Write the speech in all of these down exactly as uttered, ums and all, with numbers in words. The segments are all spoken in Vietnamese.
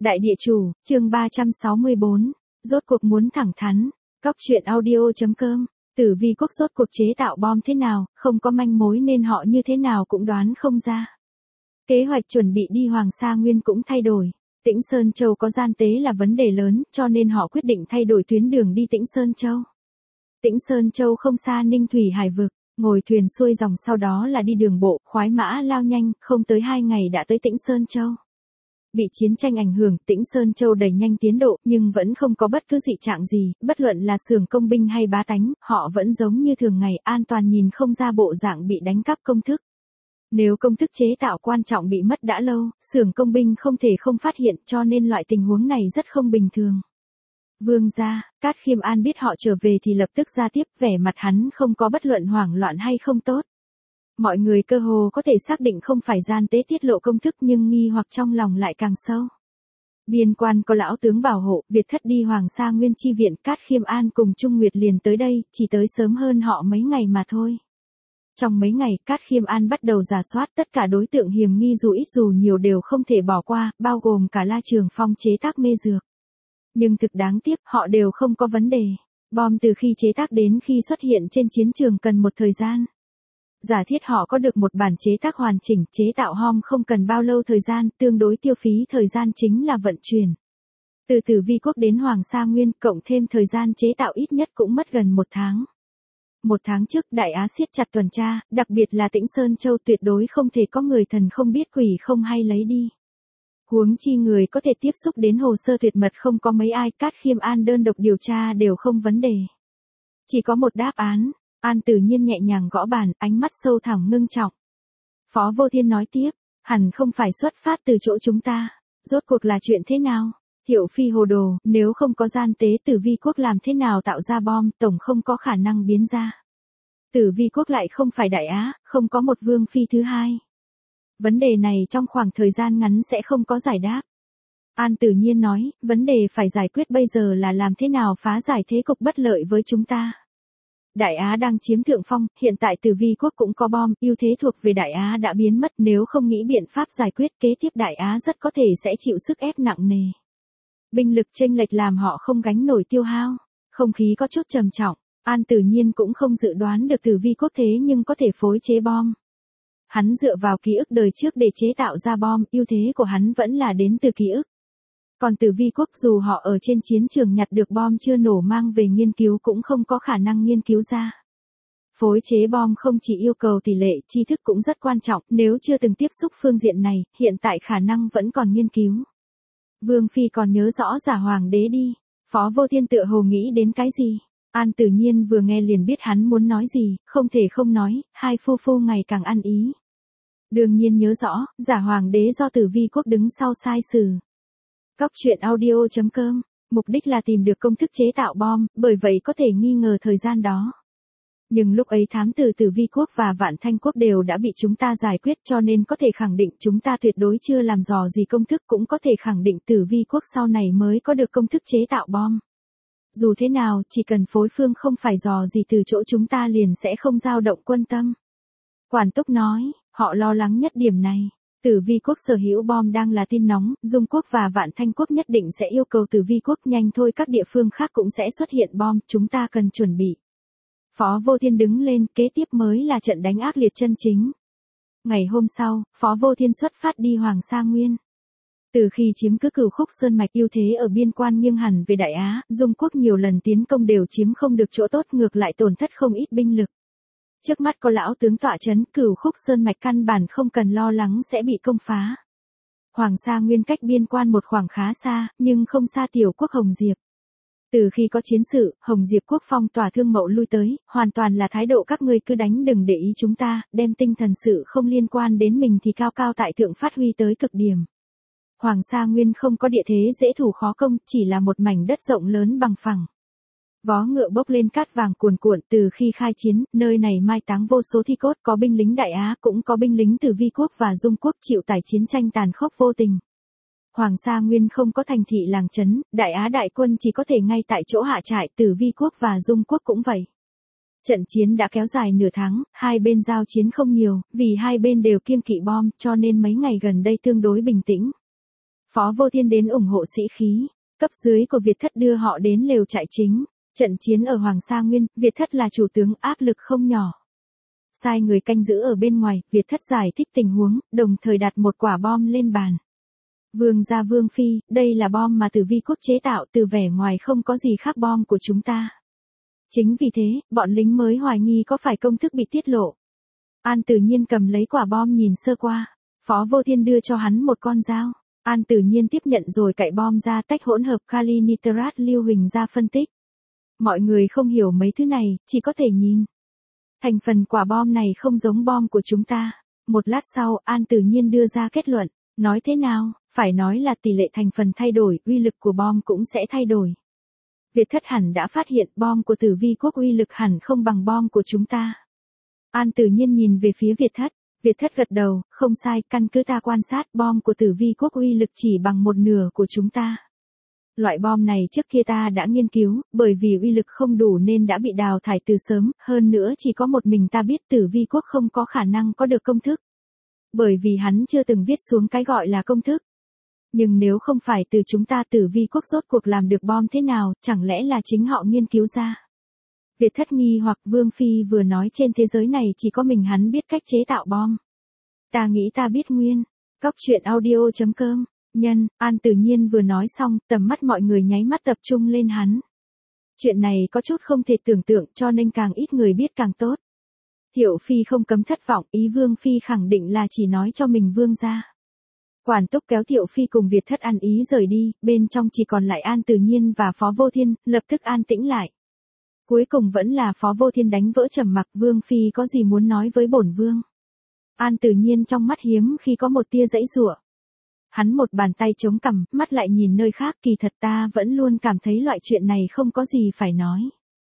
Đại địa chủ, chương ba trăm sáu mươi bốn, rốt cuộc muốn thẳng thắn, cóc truyện audio.com, Tử Vi quốc rốt cuộc chế tạo bom thế nào, không có manh mối nên họ như thế nào cũng đoán không ra. Kế hoạch chuẩn bị đi Hoàng Sa Nguyên cũng thay đổi. Tĩnh Sơn Châu có gian tế là vấn đề lớn, cho nên họ quyết định thay đổi tuyến đường đi Tĩnh Sơn Châu. Tĩnh Sơn Châu không xa Ninh Thủy Hải vực, ngồi thuyền xuôi dòng sau đó là đi đường bộ, khoái mã lao nhanh, không tới hai ngày đã tới Tĩnh Sơn Châu. Bị chiến tranh ảnh hưởng, Tĩnh Sơn Châu đẩy nhanh tiến độ, nhưng vẫn không có bất cứ dị trạng gì, bất luận là xưởng công binh hay bá tánh, họ vẫn giống như thường ngày, an toàn nhìn không ra bộ dạng bị đánh cắp công thức. Nếu công thức chế tạo quan trọng bị mất đã lâu, xưởng công binh không thể không phát hiện, cho nên loại tình huống này rất không bình thường. Vương gia, Cát Khiêm An biết họ trở về thì lập tức ra tiếp, vẻ mặt hắn không có bất luận hoảng loạn hay không tốt. Mọi người cơ hồ có thể xác định không phải gian tế tiết lộ công thức, nhưng nghi hoặc trong lòng lại càng sâu. Biên quan có lão tướng bảo hộ, Việt thất đi Hoàng Sa Nguyên chi viện, Cát Khiêm An cùng Trung Nguyệt liền tới đây, chỉ tới sớm hơn họ mấy ngày mà thôi. Trong mấy ngày, Cát Khiêm An bắt đầu rà soát tất cả đối tượng hiểm nghi, dù ít dù nhiều đều không thể bỏ qua, bao gồm cả La Trường Phong chế tác mê dược. Nhưng thực đáng tiếc, họ đều không có vấn đề. Bom từ khi chế tác đến khi xuất hiện trên chiến trường cần một thời gian. Giả thiết họ có được một bản chế tác hoàn chỉnh, chế tạo bom không cần bao lâu thời gian, tương đối tiêu phí thời gian chính là vận chuyển. Từ Tử Vi quốc đến Hoàng Sa Nguyên, cộng thêm thời gian chế tạo ít nhất cũng mất gần một tháng. Một tháng trước, Đại Á siết chặt tuần tra, đặc biệt là Tĩnh Sơn Châu, tuyệt đối không thể có người thần không biết quỷ không hay lấy đi. Huống chi người có thể tiếp xúc đến hồ sơ tuyệt mật không có mấy ai, Cát Khiêm An đơn độc điều tra đều không vấn đề. Chỉ có một đáp án. An Tử Nhiên nhẹ nhàng gõ bàn, ánh mắt sâu thẳm ngưng trọng. Phó Vô Thiên nói tiếp, hẳn không phải xuất phát từ chỗ chúng ta. Rốt cuộc là chuyện thế nào? Hiệu Phi hồ đồ, nếu không có gian tế, Tử Vi quốc làm thế nào tạo ra bom, tổng không có khả năng biến ra. Tử Vi quốc lại không phải Đại Á, không có một vương phi thứ hai. Vấn đề này trong khoảng thời gian ngắn sẽ không có giải đáp. An Tử Nhiên nói, vấn đề phải giải quyết bây giờ là làm thế nào phá giải thế cục bất lợi với chúng ta. Đại Á đang chiếm thượng phong, hiện tại Tử Vi quốc cũng có bom, ưu thế thuộc về Đại Á đã biến mất, nếu không nghĩ biện pháp giải quyết, kế tiếp Đại Á rất có thể sẽ chịu sức ép nặng nề. Binh lực chênh lệch làm họ không gánh nổi tiêu hao, không khí có chút trầm trọng, An Tử Nhiên cũng không dự đoán được Tử Vi quốc thế nhưng có thể phối chế bom. Hắn dựa vào ký ức đời trước để chế tạo ra bom, ưu thế của hắn vẫn là đến từ ký ức. Còn Tử Vi quốc dù họ ở trên chiến trường nhặt được bom chưa nổ mang về nghiên cứu cũng không có khả năng nghiên cứu ra. Phối chế bom không chỉ yêu cầu tỷ lệ, tri thức cũng rất quan trọng, nếu chưa từng tiếp xúc phương diện này, hiện tại khả năng vẫn còn nghiên cứu. Vương Phi còn nhớ rõ Giả Hoàng đế đi. Phó Vô Thiên tựa hồ nghĩ đến cái gì? An Tử Nhiên vừa nghe liền biết hắn muốn nói gì, không thể không nói, hai phu phu ngày càng ăn ý. Đương nhiên nhớ rõ, Giả Hoàng đế do Tử Vi quốc đứng sau sai sử. Cóc truyện audio.com, mục đích là tìm được công thức chế tạo bom, bởi vậy có thể nghi ngờ thời gian đó. Nhưng lúc ấy thám tử Tử Vi quốc và Vạn Thanh quốc đều đã bị chúng ta giải quyết, cho nên có thể khẳng định chúng ta tuyệt đối chưa làm dò gì công thức, cũng có thể khẳng định Tử Vi quốc sau này mới có được công thức chế tạo bom. Dù thế nào, chỉ cần phối phương không phải dò gì từ chỗ chúng ta liền sẽ không dao động quân tâm. Quản Túc nói, họ lo lắng nhất điểm này. Tử Vi quốc sở hữu bom đang là tin nóng, Dung quốc và Vạn Thanh quốc nhất định sẽ yêu cầu Tử Vi quốc nhanh thôi, các địa phương khác cũng sẽ xuất hiện bom, chúng ta cần chuẩn bị. Phó Vô Thiên đứng lên, kế tiếp mới là trận đánh ác liệt chân chính. Ngày hôm sau, Phó Vô Thiên xuất phát đi Hoàng Sa Nguyên. Từ khi chiếm cứ Cửu Khúc Sơn mạch, ưu thế ở biên quan nghiêng hẳn về Đại Á, Dung quốc nhiều lần tiến công đều chiếm không được chỗ tốt, ngược lại tổn thất không ít binh lực. Trước mắt có lão tướng tọa chấn, Cửu Khúc Sơn mạch căn bản không cần lo lắng sẽ bị công phá. Hoàng Sa Nguyên cách biên quan một khoảng khá xa, nhưng không xa tiểu quốc Hồng Diệp. Từ khi có chiến sự, Hồng Diệp quốc phong tỏa Thương Mậu lui tới, hoàn toàn là thái độ các ngươi cứ đánh đừng để ý chúng ta, đem tinh thần sự không liên quan đến mình thì cao cao tại thượng phát huy tới cực điểm. Hoàng Sa Nguyên không có địa thế dễ thủ khó công, chỉ là một mảnh đất rộng lớn bằng phẳng. Vó ngựa bốc lên cát vàng cuồn cuộn, từ khi khai chiến, nơi này mai táng vô số thi cốt, có binh lính Đại Á, cũng có binh lính Tử Vi quốc và Dung quốc chịu tải chiến tranh tàn khốc vô tình. Hoàng Sa Nguyên không có thành thị làng trấn, Đại Á đại quân chỉ có thể ngay tại chỗ hạ trại, Tử Vi quốc và Dung quốc cũng vậy. Trận chiến đã kéo dài nửa tháng, hai bên giao chiến không nhiều, vì hai bên đều kiêng kỵ bom, cho nên mấy ngày gần đây tương đối bình tĩnh. Phó Vô Thiên đến ủng hộ sĩ khí, cấp dưới của Việt Thất đưa họ đến lều trại chính, trận chiến ở Hoàng Sa Nguyên, Việt Thất là chủ tướng áp lực không nhỏ. Sai người canh giữ ở bên ngoài, Việt Thất giải thích tình huống, đồng thời đặt một quả bom lên bàn. Vương gia Vương Phi, đây là bom mà Tử Vi quốc chế tạo, từ vẻ ngoài không có gì khác bom của chúng ta. Chính vì thế, bọn lính mới hoài nghi có phải công thức bị tiết lộ. An Tử Nhiên cầm lấy quả bom nhìn sơ qua, Phó Vô Thiên đưa cho hắn một con dao. An Tử Nhiên tiếp nhận rồi cạy bom ra, tách hỗn hợp kali nitrat lưu huỳnh ra phân tích. Mọi người không hiểu mấy thứ này, chỉ có thể nhìn. Thành phần quả bom này không giống bom của chúng ta. Một lát sau, An Tử Nhiên đưa ra kết luận. Nói thế nào, phải nói là tỷ lệ thành phần thay đổi, uy lực của bom cũng sẽ thay đổi. Việt Thất hẳn đã phát hiện bom của Tử Vi quốc uy lực hẳn không bằng bom của chúng ta. An Tử Nhiên nhìn về phía Việt Thất. Việt Thất gật đầu, không sai, căn cứ ta quan sát bom của Tử Vi quốc uy lực chỉ bằng một nửa của chúng ta. Loại bom này trước kia ta đã nghiên cứu, bởi vì uy lực không đủ nên đã bị đào thải từ sớm, hơn nữa chỉ có một mình ta biết Tử Vi quốc không có khả năng có được công thức. Bởi vì hắn chưa từng viết xuống cái gọi là công thức. Nhưng nếu không phải từ chúng ta, Tử Vi quốc rốt cuộc làm được bom thế nào, chẳng lẽ là chính họ nghiên cứu ra. Việt Thất nghi hoặc Vương Phi vừa nói trên thế giới này chỉ có mình hắn biết cách chế tạo bom. Ta nghĩ ta biết nguyên. Cóc truyện audio chấm com. Nhân, An Tử Nhiên vừa nói xong, tầm mắt mọi người nháy mắt tập trung lên hắn. Chuyện này có chút không thể tưởng tượng, cho nên càng ít người biết càng tốt. Thiệu Phi không cấm thất vọng, ý Vương Phi khẳng định là chỉ nói cho mình Vương gia. Quản túc kéo Thiệu Phi cùng Việt Thất ăn ý rời đi, bên trong chỉ còn lại An Tử Nhiên và Phó Vô Thiên, lập tức an tĩnh lại. Cuối cùng vẫn là Phó Vô Thiên đánh vỡ trầm mặc. Vương Phi có gì muốn nói với bổn Vương? An Tử Nhiên trong mắt hiếm khi có một tia giãy giụa. Hắn một bàn tay chống cằm, mắt lại nhìn nơi khác, kỳ thật ta vẫn luôn cảm thấy loại chuyện này không có gì phải nói.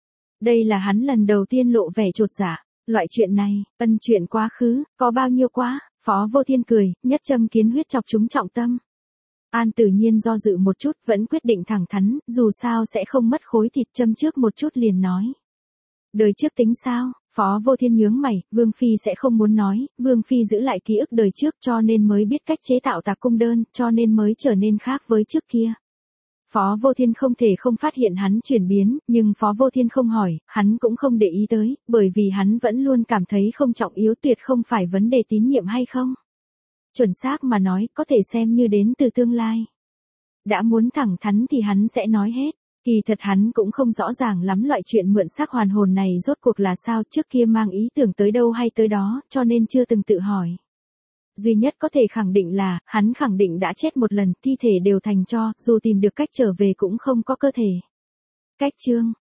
Đây là hắn lần đầu tiên lộ vẻ chột dạ. Loại chuyện này, ân chuyện quá khứ, có bao nhiêu quá? Phó Vô Thiên cười, nhất châm kiến huyết chọc trúng trọng tâm. An Tử Nhiên do dự một chút, vẫn quyết định thẳng thắn, dù sao sẽ không mất khối thịt, châm trước một chút liền nói. Đời trước tính sao? Phó Vô Thiên nhướng mày, Vương Phi sẽ không muốn nói, Vương Phi giữ lại ký ức đời trước cho nên mới biết cách chế tạo tạc cung đơn, cho nên mới trở nên khác với trước kia. Phó Vô Thiên không thể không phát hiện hắn chuyển biến, nhưng Phó Vô Thiên không hỏi, hắn cũng không để ý tới, bởi vì hắn vẫn luôn cảm thấy không trọng yếu, tuyệt không phải vấn đề tín nhiệm hay không. Chuẩn xác mà nói, có thể xem như đến từ tương lai. Đã muốn thẳng thắn thì hắn sẽ nói hết. Kỳ thật hắn cũng không rõ ràng lắm loại chuyện mượn xác hoàn hồn này rốt cuộc là sao, trước kia mang ý tưởng tới đâu hay tới đó, cho nên chưa từng tự hỏi. Duy nhất có thể khẳng định là, hắn khẳng định đã chết một lần, thi thể đều thành tro, dù tìm được cách trở về cũng không có cơ thể. Cách chương